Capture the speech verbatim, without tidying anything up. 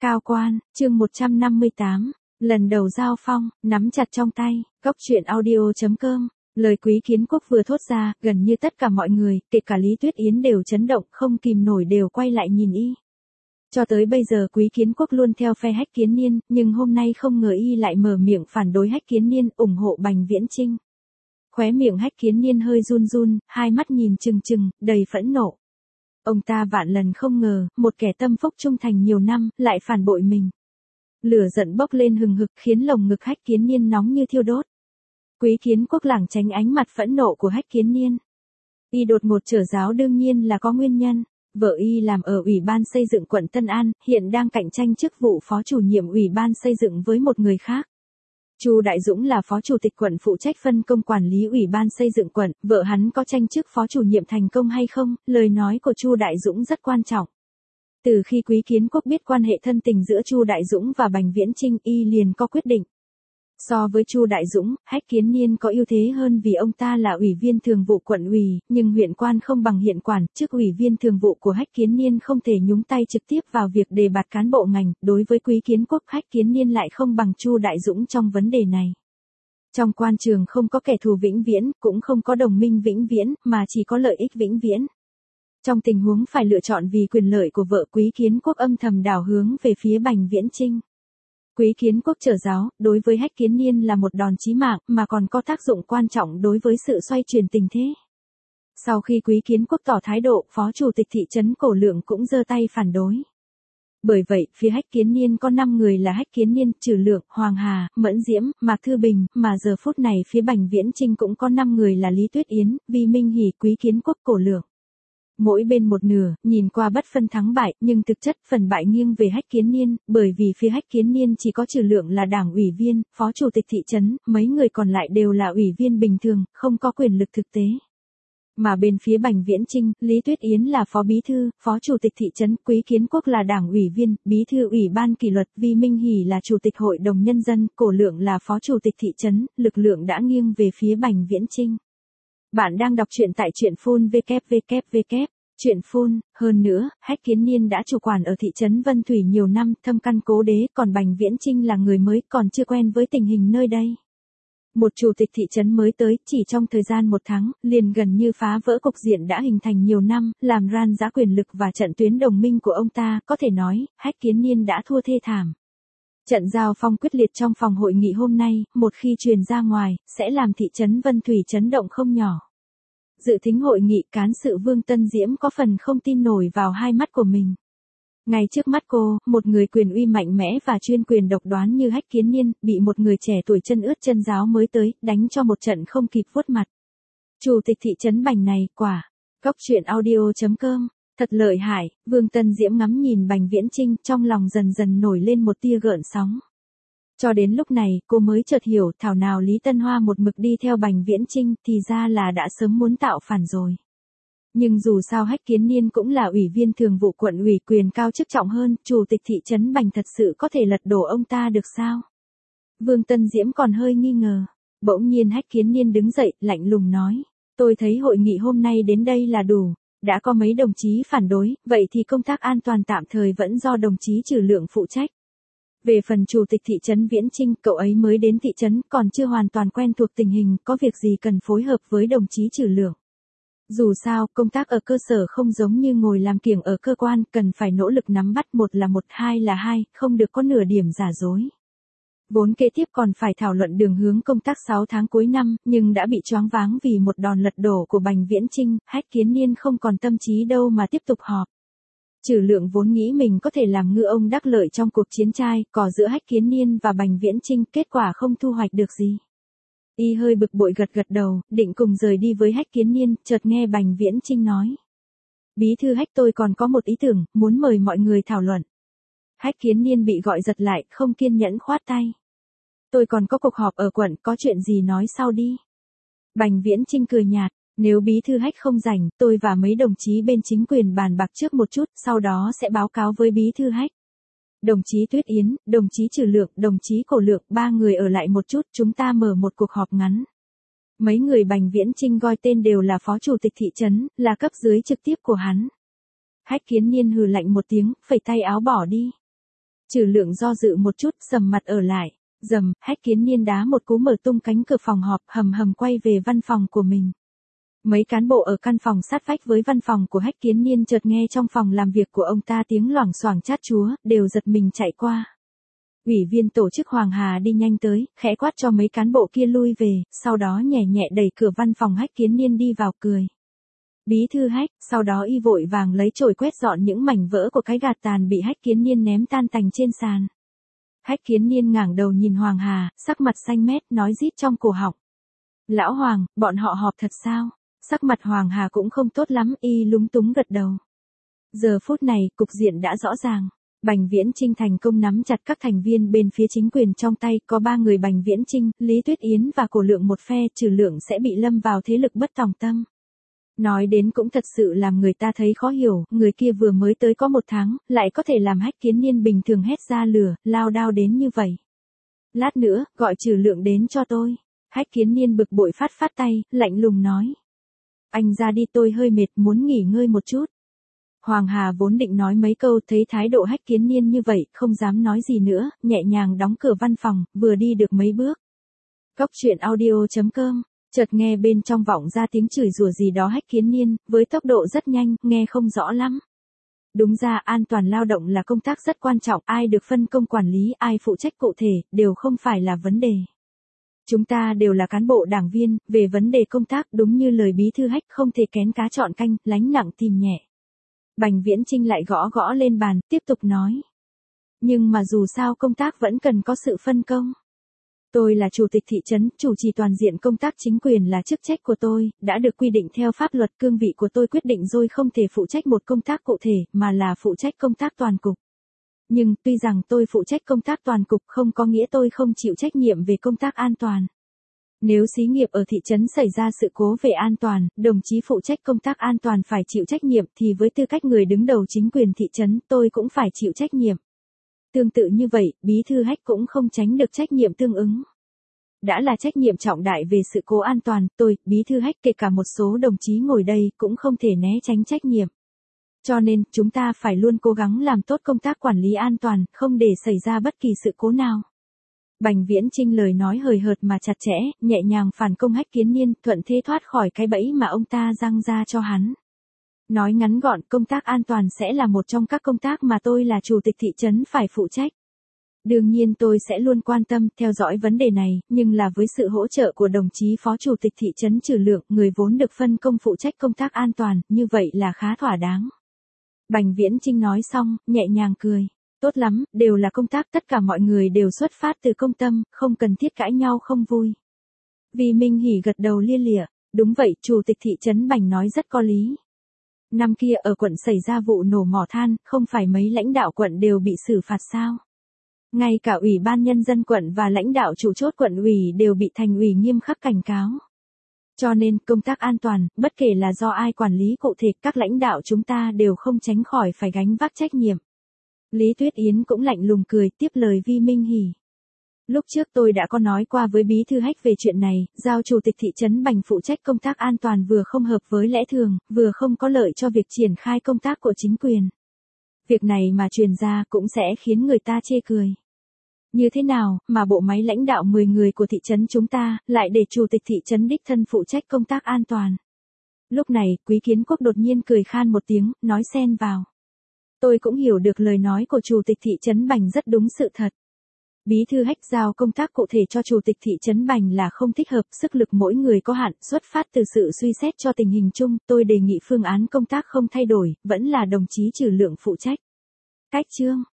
Cao quan, chương một trăm năm mươi tám, lần đầu giao phong, nắm chặt trong tay, góc truyện audio.com. Lời Quý Kiến Quốc vừa thốt ra, gần như tất cả mọi người, kể cả Lý Tuyết Yến đều chấn động, không kìm nổi đều quay lại nhìn y. Cho tới bây giờ Quý Kiến Quốc luôn theo phe Hách Kiến Niên, nhưng hôm nay không ngờ y lại mở miệng phản đối Hách Kiến Niên, ủng hộ Bành Viễn Chinh. Khóe miệng Hách Kiến Niên hơi run run, hai mắt nhìn trừng trừng, đầy phẫn nộ. Ông ta vạn lần không ngờ, một kẻ tâm phúc trung thành nhiều năm, lại phản bội mình. Lửa giận bốc lên hừng hực khiến lồng ngực Hách Kiến Niên nóng như thiêu đốt. Quý Kiến Quốc lảng tránh ánh mặt phẫn nộ của Hách Kiến Niên. Y đột ngột trở giáo đương nhiên là có nguyên nhân. Vợ y làm ở Ủy ban xây dựng quận Tân An, hiện đang cạnh tranh chức vụ phó chủ nhiệm Ủy ban xây dựng với một người khác. Chu Đại Dũng là phó chủ tịch quận phụ trách phân công quản lý Ủy ban xây dựng quận, vợ hắn có tranh chức phó chủ nhiệm thành công hay không, lời nói của Chu Đại Dũng rất quan trọng. Từ khi Quý Kiến Quốc biết quan hệ thân tình giữa Chu Đại Dũng và Bành Viễn Chinh, y liền có quyết định. So với Chu Đại Dũng, Hách Kiến Niên có ưu thế hơn vì ông ta là ủy viên thường vụ quận ủy, nhưng huyện quan không bằng hiện quản, chức ủy viên thường vụ của Hách Kiến Niên không thể nhúng tay trực tiếp vào việc đề bạt cán bộ ngành, đối với Quý Kiến Quốc Hách Kiến Niên lại không bằng Chu Đại Dũng trong vấn đề này. Trong quan trường không có kẻ thù vĩnh viễn, cũng không có đồng minh vĩnh viễn, mà chỉ có lợi ích vĩnh viễn. Trong tình huống phải lựa chọn vì quyền lợi của vợ, Quý Kiến Quốc âm thầm đảo hướng về phía Bành Viễn Chinh. Quý Kiến Quốc trở giáo, đối với Hách Kiến Niên là một đòn chí mạng, mà còn có tác dụng quan trọng đối với sự xoay chuyển tình thế. Sau khi Quý Kiến Quốc tỏ thái độ, phó chủ tịch thị trấn Cổ Lượng cũng giơ tay phản đối. Bởi vậy, phía Hách Kiến Niên có năm người là Hách Kiến Niên, Trừ Lượng, Hoàng Hà, Mẫn Diễm, Mạc Thư Bình, mà giờ phút này phía Bành Viễn Chinh cũng có năm người là Lý Tuyết Yến, Vi Minh Hỷ, Quý Kiến Quốc, Cổ Lượng. Mỗi bên một nửa, nhìn qua bất phân thắng bại, nhưng thực chất phần bại nghiêng về Hách Kiến Niên, bởi vì phía Hách Kiến Niên chỉ có Trừ Lượng là đảng ủy viên, phó chủ tịch thị trấn, mấy người còn lại đều là ủy viên bình thường, không có quyền lực thực tế. Mà bên phía Bành Viễn Chinh, Lý Tuyết Yến là phó bí thư, phó chủ tịch thị trấn, Quý Kiến Quốc là đảng ủy viên, bí thư ủy ban kỷ luật, Vi Minh Hỷ là chủ tịch hội đồng nhân dân, Cổ Lượng là phó chủ tịch thị trấn, lực lượng đã nghiêng về phía Bành Viễn Chinh. Bạn đang đọc truyện tại truyện phun vê kép vê kép vê kép. Chuyện phun, hơn nữa, Hách Kiến Niên đã chủ quản ở thị trấn Vân Thủy nhiều năm, thâm căn cố đế, còn Bành Viễn Chinh là người mới, còn chưa quen với tình hình nơi đây. Một chủ tịch thị trấn mới tới, chỉ trong thời gian một tháng, liền gần như phá vỡ cục diện đã hình thành nhiều năm, làm ran rã quyền lực và trận tuyến đồng minh của ông ta, có thể nói, Hách Kiến Niên đã thua thê thảm. Trận giao phong quyết liệt trong phòng hội nghị hôm nay, một khi truyền ra ngoài, sẽ làm thị trấn Vân Thủy chấn động không nhỏ. Dự thính hội nghị, cán sự Vương Tân Diễm có phần không tin nổi vào hai mắt của mình. Ngay trước mắt cô, một người quyền uy mạnh mẽ và chuyên quyền độc đoán như Hách Kiến Niên, bị một người trẻ tuổi chân ướt chân ráo mới tới, đánh cho một trận không kịp vuốt mặt. Chủ tịch thị trấn Bành này, quả. Góc truyện audio.com. Thật lợi hại, Vương Tân Diễm ngắm nhìn Bành Viễn Chinh, trong lòng dần dần nổi lên một tia gợn sóng. Cho đến lúc này, cô mới chợt hiểu, thảo nào Lý Tân Hoa một mực đi theo Bành Viễn Chinh, thì ra là đã sớm muốn tạo phản rồi. Nhưng dù sao Hách Kiến Niên cũng là ủy viên thường vụ quận ủy, quyền cao chức trọng hơn, chủ tịch thị trấn Bành thật sự có thể lật đổ ông ta được sao? Vương Tân Diễm còn hơi nghi ngờ. Bỗng nhiên Hách Kiến Niên đứng dậy, lạnh lùng nói. Tôi thấy hội nghị hôm nay đến đây là đủ. Đã có mấy đồng chí phản đối, vậy thì công tác an toàn tạm thời vẫn do đồng chí Trừ Lượng phụ trách. Về phần chủ tịch thị trấn Viễn Chinh, cậu ấy mới đến thị trấn, còn chưa hoàn toàn quen thuộc tình hình, có việc gì cần phối hợp với đồng chí Trừ Lượng. Dù sao, công tác ở cơ sở không giống như ngồi làm kiểng ở cơ quan, cần phải nỗ lực nắm bắt, một là một, hai là hai, không được có nửa điểm giả dối. Vốn kế tiếp còn phải thảo luận đường hướng công tác sáu tháng cuối năm, nhưng đã bị choáng váng vì một đòn lật đổ của Bành Viễn Chinh, Hách Kiến Niên không còn tâm trí đâu mà tiếp tục họp. Trừ Lượng vốn nghĩ mình có thể làm ngư ông đắc lợi trong cuộc chiến trai, cò giữa Hách Kiến Niên và Bành Viễn Chinh, kết quả không thu hoạch được gì. Y hơi bực bội gật gật đầu, định cùng rời đi với Hách Kiến Niên, chợt nghe Bành Viễn Chinh nói. Bí thư Hách, tôi còn có một ý tưởng, muốn mời mọi người thảo luận. Hách Kiến Niên bị gọi giật lại, không kiên nhẫn khoát tay. Tôi còn có cuộc họp ở quận, có chuyện gì nói sau đi. Bành Viễn Chinh cười nhạt. Nếu bí thư Hách không rảnh, tôi và mấy đồng chí bên chính quyền bàn bạc trước một chút, sau đó sẽ báo cáo với bí thư Hách. Đồng chí Tuyết Yến, đồng chí Trừ Lượng, đồng chí Cổ Lượng, ba người ở lại một chút, chúng ta mở một cuộc họp ngắn. Mấy người Bành Viễn Chinh gọi tên đều là phó chủ tịch thị trấn, là cấp dưới trực tiếp của hắn. Hách Kiến Niên hừ lạnh một tiếng, phẩy tay áo bỏ đi. Trừ Lượng do dự một chút, sầm mặt ở lại. Dầm, Hách Kiến Niên đá một cú mở tung cánh cửa phòng họp, hầm hầm quay về văn phòng của mình. Mấy cán bộ ở căn phòng sát vách với văn phòng của Hách Kiến Niên chợt nghe trong phòng làm việc của ông ta tiếng loảng xoảng chát chúa, đều giật mình chạy qua. Ủy viên tổ chức Hoàng Hà đi nhanh tới, khẽ quát cho mấy cán bộ kia lui về, sau đó nhẹ nhẹ đẩy cửa văn phòng Hách Kiến Niên đi vào cười. Bí thư Hách, sau đó y vội vàng lấy chổi quét dọn những mảnh vỡ của cái gạt tàn bị Hách Kiến Niên ném tan tành trên sàn. Hách Kiến Niên ngẩng đầu nhìn Hoàng Hà, sắc mặt xanh mét, nói rít trong cổ họng. Lão Hoàng, bọn họ họp thật sao? Sắc mặt Hoàng Hà cũng không tốt lắm, y lúng túng gật đầu. Giờ phút này, cục diện đã rõ ràng. Bành Viễn Chinh thành công nắm chặt các thành viên bên phía chính quyền trong tay, có ba người Bành Viễn Chinh, Lý Tuyết Yến và Cổ Lượng một phe, Trừ Lượng sẽ bị lâm vào thế lực bất tòng tâm. Nói đến cũng thật sự làm người ta thấy khó hiểu, người kia vừa mới tới có một tháng, lại có thể làm Hách Kiến Niên bình thường hét ra lửa, lao đao đến như vậy. Lát nữa, gọi Trừ Lượng đến cho tôi. Hách Kiến Niên bực bội phát phát tay, lạnh lùng nói. Anh ra đi, tôi hơi mệt, muốn nghỉ ngơi một chút. Hoàng Hà vốn định nói mấy câu, thấy thái độ Hách Kiến Niên như vậy, không dám nói gì nữa, nhẹ nhàng đóng cửa văn phòng, vừa đi được mấy bước. Cốc truyện audio chấm com, chợt nghe bên trong vọng ra tiếng chửi rủa gì đó Hách Kiến Niên, với tốc độ rất nhanh, nghe không rõ lắm. Đúng ra an toàn lao động là công tác rất quan trọng, ai được phân công quản lý, ai phụ trách cụ thể, đều không phải là vấn đề. Chúng ta đều là cán bộ đảng viên, về vấn đề công tác đúng như lời bí thư Hách không thể kén cá chọn canh, lánh nặng tìm nhẹ. Bành Viễn Chinh lại gõ gõ lên bàn, tiếp tục nói. Nhưng mà dù sao công tác vẫn cần có sự phân công. Tôi là chủ tịch thị trấn, chủ trì toàn diện công tác chính quyền là chức trách của tôi, đã được quy định theo pháp luật, cương vị của tôi quyết định rồi, không thể phụ trách một công tác cụ thể, mà là phụ trách công tác toàn cục. Nhưng, tuy rằng tôi phụ trách công tác toàn cục không có nghĩa tôi không chịu trách nhiệm về công tác an toàn. Nếu xí nghiệp ở thị trấn xảy ra sự cố về an toàn, đồng chí phụ trách công tác an toàn phải chịu trách nhiệm, thì với tư cách người đứng đầu chính quyền thị trấn, tôi cũng phải chịu trách nhiệm. Tương tự như vậy, bí thư Hách cũng không tránh được trách nhiệm tương ứng. Đã là trách nhiệm trọng đại về sự cố an toàn, tôi, bí thư Hách, kể cả một số đồng chí ngồi đây, cũng không thể né tránh trách nhiệm. Cho nên, chúng ta phải luôn cố gắng làm tốt công tác quản lý an toàn, không để xảy ra bất kỳ sự cố nào. Bành Viễn Chinh lời nói hời hợt mà chặt chẽ, nhẹ nhàng phản công Hách Kiến Niên, thuận thế thoát khỏi cái bẫy mà ông ta giăng ra cho hắn. Nói ngắn gọn, công tác an toàn sẽ là một trong các công tác mà tôi là chủ tịch thị trấn phải phụ trách. Đương nhiên tôi sẽ luôn quan tâm, theo dõi vấn đề này, nhưng là với sự hỗ trợ của đồng chí phó chủ tịch thị trấn Trừ Lượng, người vốn được phân công phụ trách công tác an toàn, như vậy là khá thỏa đáng. Bành Viễn Chinh nói xong, nhẹ nhàng cười. Tốt lắm, đều là công tác, tất cả mọi người đều xuất phát từ công tâm, không cần thiết cãi nhau không vui. Vì Minh Hỉ gật đầu lia lịa, đúng vậy, chủ tịch thị trấn Bành nói rất có lý. Năm kia ở quận xảy ra vụ nổ mỏ than, không phải mấy lãnh đạo quận đều bị xử phạt sao? Ngay cả ủy ban nhân dân quận và lãnh đạo chủ chốt quận ủy đều bị thành ủy nghiêm khắc cảnh cáo. Cho nên, công tác an toàn, bất kể là do ai quản lý cụ thể, các lãnh đạo chúng ta đều không tránh khỏi phải gánh vác trách nhiệm. Lý Tuyết Yến cũng lạnh lùng cười, tiếp lời Vi Minh Hỉ. Lúc trước tôi đã có nói qua với bí thư Hách về chuyện này, giao chủ tịch thị trấn Bành phụ trách công tác an toàn vừa không hợp với lẽ thường, vừa không có lợi cho việc triển khai công tác của chính quyền. Việc này mà truyền ra cũng sẽ khiến người ta chê cười. Như thế nào mà bộ máy lãnh đạo mười người của thị trấn chúng ta lại để chủ tịch thị trấn đích thân phụ trách công tác an toàn? Lúc này, Quý Kiến Quốc đột nhiên cười khan một tiếng, nói xen vào. Tôi cũng hiểu được lời nói của chủ tịch thị trấn Bành rất đúng sự thật. Bí thư Hách giao công tác cụ thể cho chủ tịch thị trấn Bành là không thích hợp, sức lực mỗi người có hạn, xuất phát từ sự suy xét cho tình hình chung, tôi đề nghị phương án công tác không thay đổi, vẫn là đồng chí Trừ Lượng phụ trách. Cách chương